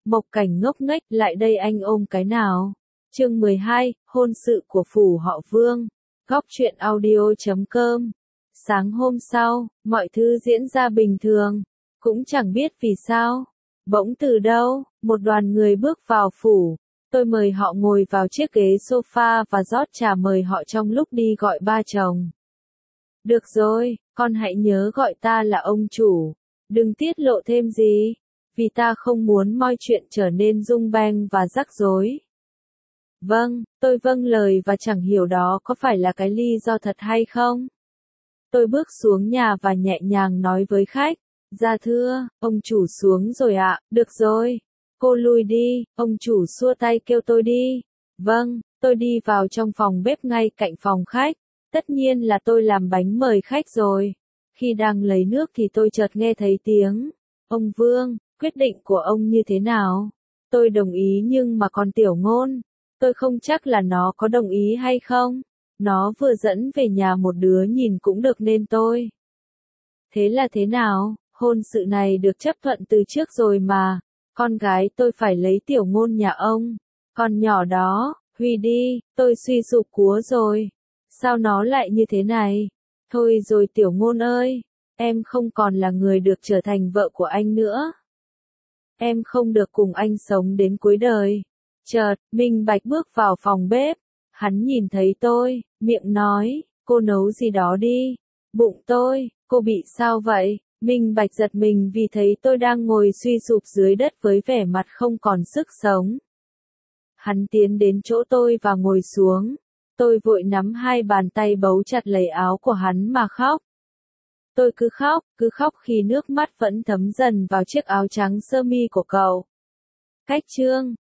Mộc Cảnh ngốc nghếch, lại đây anh ôm cái nào. Chương 12, hôn sự của phủ họ Vương. Góc truyện audio.com. Sáng hôm sau, mọi thứ diễn ra bình thường. Cũng chẳng biết vì sao. Bỗng từ đâu, một đoàn người bước vào phủ. Tôi mời họ ngồi vào chiếc ghế sofa và rót trà mời họ trong lúc đi gọi ba chồng. Được rồi, con hãy nhớ gọi ta là ông chủ. Đừng tiết lộ thêm gì. Vì ta không muốn mọi chuyện trở nên rung beng và rắc rối. Vâng, tôi vâng lời và chẳng hiểu đó có phải là cái lý do thật hay không. Tôi bước xuống nhà và nhẹ nhàng nói với khách. Dạ thưa, ông chủ xuống rồi ạ, được rồi. Cô lui đi, ông chủ xua tay kêu tôi đi. Vâng, tôi đi vào trong phòng bếp ngay cạnh phòng khách. Tất nhiên là tôi làm bánh mời khách rồi. Khi đang lấy nước thì tôi chợt nghe thấy tiếng. Ông Vương, quyết định của ông như thế nào? Tôi đồng ý nhưng mà còn Tiểu Ngôn. Tôi không chắc là nó có đồng ý hay không. Nó vừa dẫn về nhà một đứa nhìn cũng được nên tôi. Thế là thế nào? Hôn sự này được chấp thuận từ trước rồi mà. Con gái tôi phải lấy Tiểu Ngôn nhà ông. Con nhỏ đó, Huy đi, tôi suy sụp cúa rồi. Sao nó lại như thế này? Thôi rồi Tiểu Ngôn ơi, em không còn là người được trở thành vợ của anh nữa. Em không được cùng anh sống đến cuối đời. Chợt, Minh Bạch bước vào phòng bếp. Hắn nhìn thấy tôi, miệng nói, cô nấu gì đó đi. Bụng tôi, cô bị sao vậy? Minh Bạch giật mình vì thấy tôi đang ngồi suy sụp dưới đất với vẻ mặt không còn sức sống. Hắn tiến đến chỗ tôi và ngồi xuống. Tôi vội nắm hai bàn tay bấu chặt lấy áo của hắn mà khóc. Tôi cứ khóc khi nước mắt vẫn thấm dần vào chiếc áo trắng sơ mi của cậu. Cách chương